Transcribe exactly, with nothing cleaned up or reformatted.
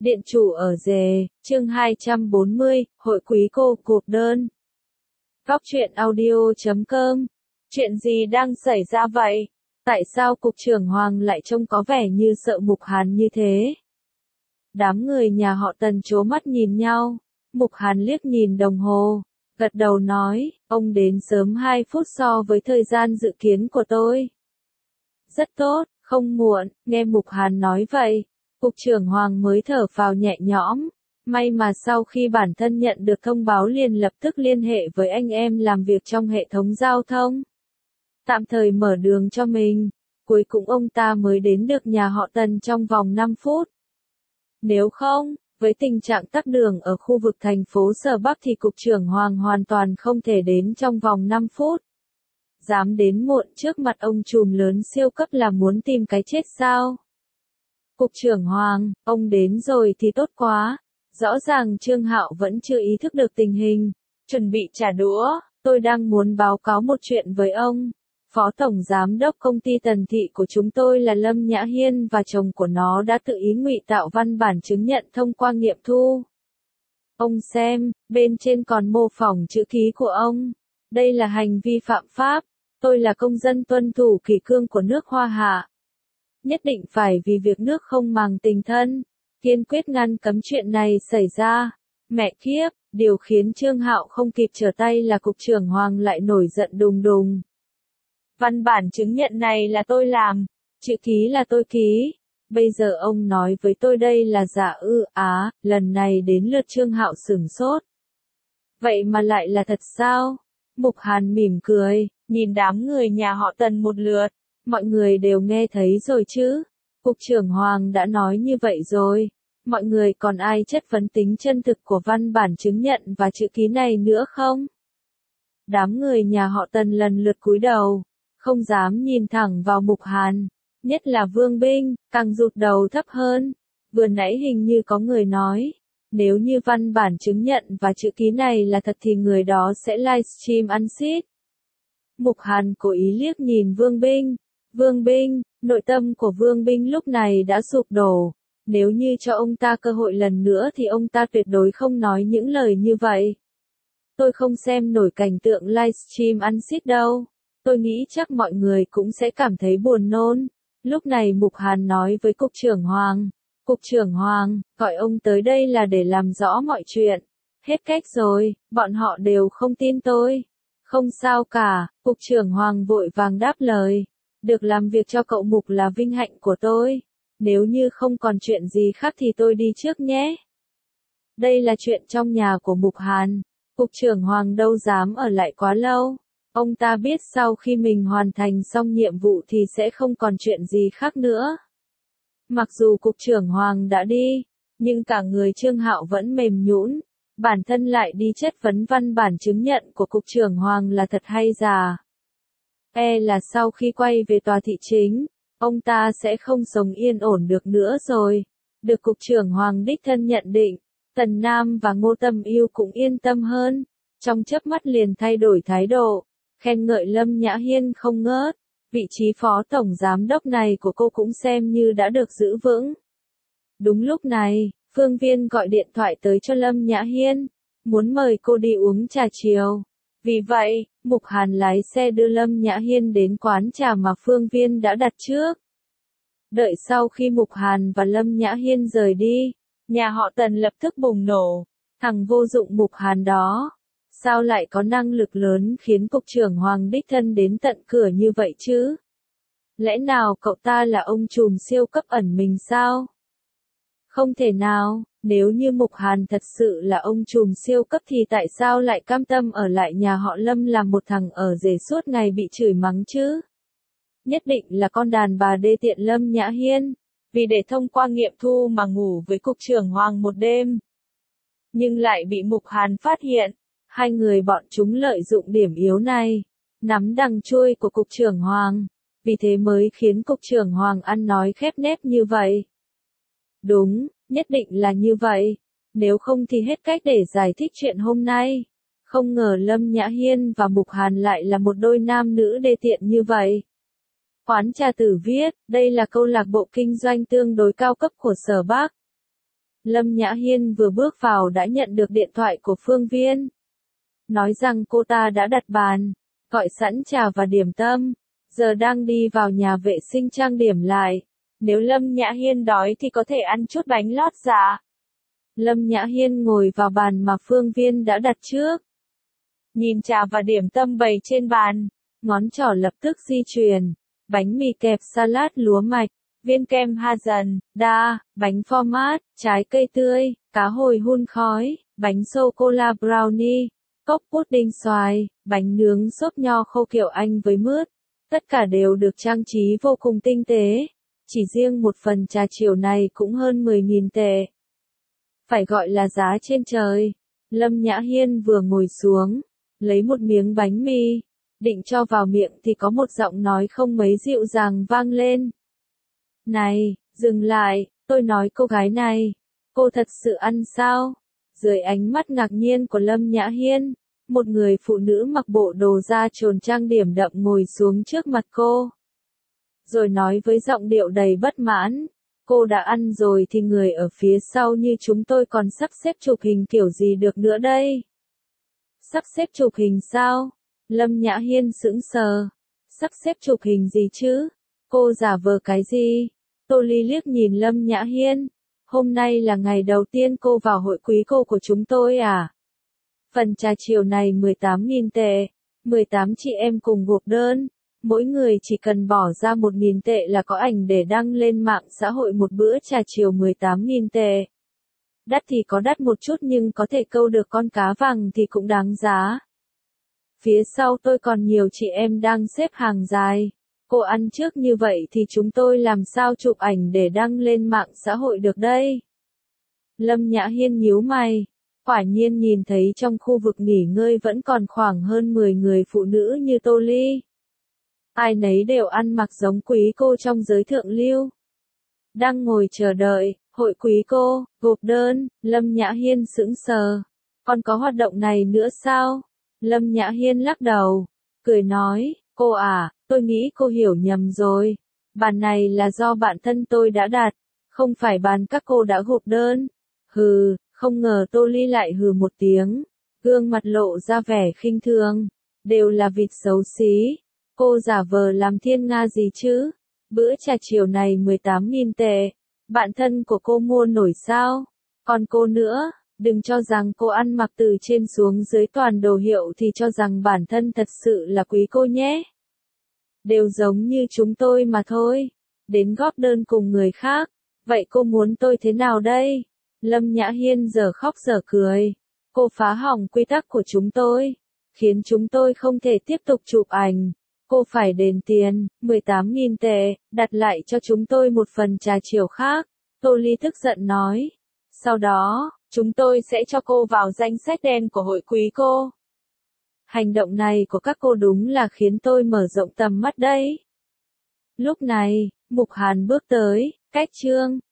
Điện chủ ở rề, chương hai trăm bốn mươi, hội quý cô cụp đơn. Góc truyện audio chấm com. Chuyện gì đang xảy ra vậy? Tại sao cục trưởng Hoàng lại trông có vẻ như sợ Mục Hàn như thế? Đám người nhà họ Tần trố mắt nhìn nhau. Mục Hàn liếc nhìn đồng hồ, gật đầu nói, ông đến sớm hai phút so với thời gian dự kiến của tôi. Rất tốt, không muộn. Nghe Mục Hàn nói vậy, cục trưởng Hoàng mới thở phào nhẹ nhõm. May mà sau khi bản thân nhận được thông báo liền lập tức liên hệ với anh em làm việc trong hệ thống giao thông. Tạm thời mở đường cho mình. Cuối cùng ông ta mới đến được nhà họ Tần trong vòng năm phút. Nếu không, với tình trạng tắc đường ở khu vực thành phố Sở Bắc thì cục trưởng Hoàng hoàn toàn không thể đến trong vòng năm phút. Dám đến muộn trước mặt ông trùm lớn siêu cấp là muốn tìm cái chết sao? Cục trưởng Hoàng, ông đến rồi thì tốt quá. Rõ ràng Trương Hạo vẫn chưa ý thức được tình hình. Chuẩn bị trả đũa, tôi đang muốn báo cáo một chuyện với ông. Phó Tổng Giám đốc công ty Tần Thị của chúng tôi là Lâm Nhã Hiên và chồng của nó đã tự ý ngụy tạo văn bản chứng nhận thông qua nghiệm thu. Ông xem, bên trên còn mô phỏng chữ ký của ông. Đây là hành vi phạm pháp. Tôi là công dân tuân thủ kỷ cương của nước Hoa Hạ. Nhất định phải vì việc nước không màng tình thân, kiên quyết ngăn cấm chuyện này xảy ra. Mẹ kiếp, điều khiến Trương Hạo không kịp trở tay là cục trưởng Hoàng lại nổi giận đùng đùng. Văn bản chứng nhận này là tôi làm, chữ ký là tôi ký. Bây giờ ông nói với tôi đây là giả ư? Á, lần này đến lượt Trương Hạo sửng sốt. Vậy mà lại là thật sao? Mục Hàn mỉm cười, nhìn đám người nhà họ Tần một lượt. Mọi người đều nghe thấy rồi chứ. Cục trưởng Hoàng đã nói như vậy rồi. Mọi người còn ai chất vấn tính chân thực của văn bản chứng nhận và chữ ký này nữa không? Đám người nhà họ Tần lần lượt cúi đầu, không dám nhìn thẳng vào Mục Hàn. Nhất là Vương Binh, càng rụt đầu thấp hơn. Vừa nãy hình như có người nói, nếu như văn bản chứng nhận và chữ ký này là thật thì người đó sẽ livestream ăn xít. Mục Hàn cố ý liếc nhìn Vương Binh. Vương Binh, nội tâm của Vương Binh lúc này đã sụp đổ. Nếu như cho ông ta cơ hội lần nữa thì ông ta tuyệt đối không nói những lời như vậy. Tôi không xem nổi cảnh tượng livestream ăn xít đâu. Tôi nghĩ chắc mọi người cũng sẽ cảm thấy buồn nôn. Lúc này Mục Hàn nói với Cục trưởng Hoàng. Cục trưởng Hoàng, gọi ông tới đây là để làm rõ mọi chuyện. Hết cách rồi, bọn họ đều không tin tôi. Không sao cả, Cục trưởng Hoàng vội vàng đáp lời. Được làm việc cho cậu Mục là vinh hạnh của tôi. Nếu như không còn chuyện gì khác thì tôi đi trước nhé. Đây là chuyện trong nhà của Mục Hàn. Cục trưởng Hoàng đâu dám ở lại quá lâu. Ông ta biết sau khi mình hoàn thành xong nhiệm vụ thì sẽ không còn chuyện gì khác nữa. Mặc dù Cục trưởng Hoàng đã đi, nhưng cả người Trương Hạo vẫn mềm nhũn. Bản thân lại đi chất vấn văn bản chứng nhận của Cục trưởng Hoàng là thật hay giả. E là sau khi quay về tòa thị chính, ông ta sẽ không sống yên ổn được nữa rồi. Được Cục trưởng Hoàng đích thân nhận định, Tần Nam và Ngô Tâm Yêu cũng yên tâm hơn. Trong chớp mắt liền thay đổi thái độ, khen ngợi Lâm Nhã Hiên không ngớt. Vị trí phó tổng giám đốc này của cô cũng xem như đã được giữ vững. Đúng lúc này, Phương Viên gọi điện thoại tới cho Lâm Nhã Hiên, muốn mời cô đi uống trà chiều. Vì vậy, Mục Hàn lái xe đưa Lâm Nhã Hiên đến quán trà mà Phương Viên đã đặt trước. Đợi sau khi Mục Hàn và Lâm Nhã Hiên rời đi, nhà họ Tần lập tức bùng nổ. Thằng vô dụng Mục Hàn đó, sao lại có năng lực lớn khiến Cục trưởng Hoàng đích thân đến tận cửa như vậy chứ? Lẽ nào cậu ta là ông trùm siêu cấp ẩn mình sao? Không thể nào, nếu như Mục Hàn thật sự là ông trùm siêu cấp thì tại sao lại cam tâm ở lại nhà họ Lâm làm một thằng ở rể suốt ngày bị chửi mắng chứ? Nhất định là con đàn bà đê tiện Lâm Nhã Hiên, vì để thông qua nghiệm thu mà ngủ với Cục trưởng Hoàng một đêm. Nhưng lại bị Mục Hàn phát hiện, hai người bọn chúng lợi dụng điểm yếu này, nắm đằng chui của Cục trưởng Hoàng, vì thế mới khiến Cục trưởng Hoàng ăn nói khép nép như vậy. Đúng, nhất định là như vậy, nếu không thì hết cách để giải thích chuyện hôm nay. Không ngờ Lâm Nhã Hiên và Mục Hàn lại là một đôi nam nữ đê tiện như vậy. Quán trà Tử viết, đây là câu lạc bộ kinh doanh tương đối cao cấp của Sở Bắc. Lâm Nhã Hiên vừa bước vào đã nhận được điện thoại của Phương Viên. Nói rằng cô ta đã đặt bàn, gọi sẵn trà và điểm tâm, giờ đang đi vào nhà vệ sinh trang điểm lại. Nếu Lâm Nhã Hiên đói thì có thể ăn chút bánh lót dạ. Lâm Nhã Hiên ngồi vào bàn mà Phương Viên đã đặt trước. Nhìn trà và điểm tâm bày trên bàn, ngón trỏ lập tức di chuyển. Bánh mì kẹp salad lúa mạch, viên kem Hazen, đa, bánh format, trái cây tươi, cá hồi hun khói, bánh sô-cô-la brownie, cốc pudding xoài, bánh nướng xốp nho khô kiểu Anh với mướt. Tất cả đều được trang trí vô cùng tinh tế. Chỉ riêng một phần trà chiều này cũng hơn mười nghìn tệ. Phải gọi là giá trên trời. Lâm Nhã Hiên vừa ngồi xuống, lấy một miếng bánh mì, định cho vào miệng thì có một giọng nói không mấy dịu dàng vang lên. Này, dừng lại, tôi nói cô gái này, cô thật sự ăn sao? Dưới ánh mắt ngạc nhiên của Lâm Nhã Hiên, một người phụ nữ mặc bộ đồ da trồn trang điểm đậm ngồi xuống trước mặt cô. Rồi nói với giọng điệu đầy bất mãn, cô đã ăn rồi thì người ở phía sau như chúng tôi còn sắp xếp chụp hình kiểu gì được nữa đây? Sắp xếp chụp hình sao? Lâm Nhã Hiên sững sờ. Sắp xếp chụp hình gì chứ? Cô giả vờ cái gì? Tô Ly liếc nhìn Lâm Nhã Hiên. Hôm nay là ngày đầu tiên cô vào hội quý cô của chúng tôi à? Phần trà chiều này mười tám nghìn tệ. mười tám chị em cùng gộp đơn. Mỗi người chỉ cần bỏ ra một nghìn tệ là có ảnh để đăng lên mạng xã hội một bữa trà chiều mười tám nghìn tệ. Đắt thì có đắt một chút nhưng có thể câu được con cá vàng thì cũng đáng giá. Phía sau tôi còn nhiều chị em đang xếp hàng dài. Cô ăn trước như vậy thì chúng tôi làm sao chụp ảnh để đăng lên mạng xã hội được đây? Lâm Nhã Hiên nhíu mày. Quả nhiên nhìn thấy trong khu vực nghỉ ngơi vẫn còn khoảng hơn mười người phụ nữ như Tô Ly. Ai nấy đều ăn mặc giống quý cô trong giới thượng lưu. Đang ngồi chờ đợi, hội quý cô, gộp đơn, Lâm Nhã Hiên sững sờ. Còn có hoạt động này nữa sao? Lâm Nhã Hiên lắc đầu, cười nói, cô à, tôi nghĩ cô hiểu nhầm rồi. Bàn này là do bạn thân tôi đã đặt, không phải bàn các cô đã gộp đơn. Hừ, không ngờ Tô Ly lại hừ một tiếng, gương mặt lộ ra vẻ khinh thường. Đều là vịt xấu xí. Cô giả vờ làm thiên nga gì chứ? Bữa trà chiều này mười tám nghìn tệ. Bạn thân của cô mua nổi sao? Còn cô nữa, đừng cho rằng cô ăn mặc từ trên xuống dưới toàn đồ hiệu thì cho rằng bản thân thật sự là quý cô nhé. Đều giống như chúng tôi mà thôi. Đến góp đơn cùng người khác. Vậy cô muốn tôi thế nào đây? Lâm Nhã Hiên giờ khóc giờ cười. Cô phá hỏng quy tắc của chúng tôi. Khiến chúng tôi không thể tiếp tục chụp ảnh. Cô phải đền tiền, mười tám nghìn tệ, đặt lại cho chúng tôi một phần trà chiều khác. Tô Ly tức giận nói. Sau đó, chúng tôi sẽ cho cô vào danh sách đen của hội quý cô. Hành động này của các cô đúng là khiến tôi mở rộng tầm mắt đấy. Lúc này, Mục Hàn bước tới, cách chương.